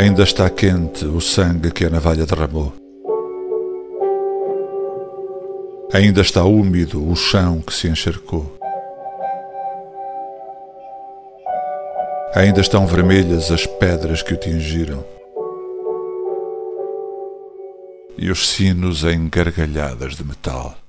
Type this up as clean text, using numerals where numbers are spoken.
Ainda está quente o sangue que a navalha derramou. Ainda está úmido o chão que se encharcou. Ainda estão vermelhas as pedras que o tingiram. E os sinos em gargalhadas de metal.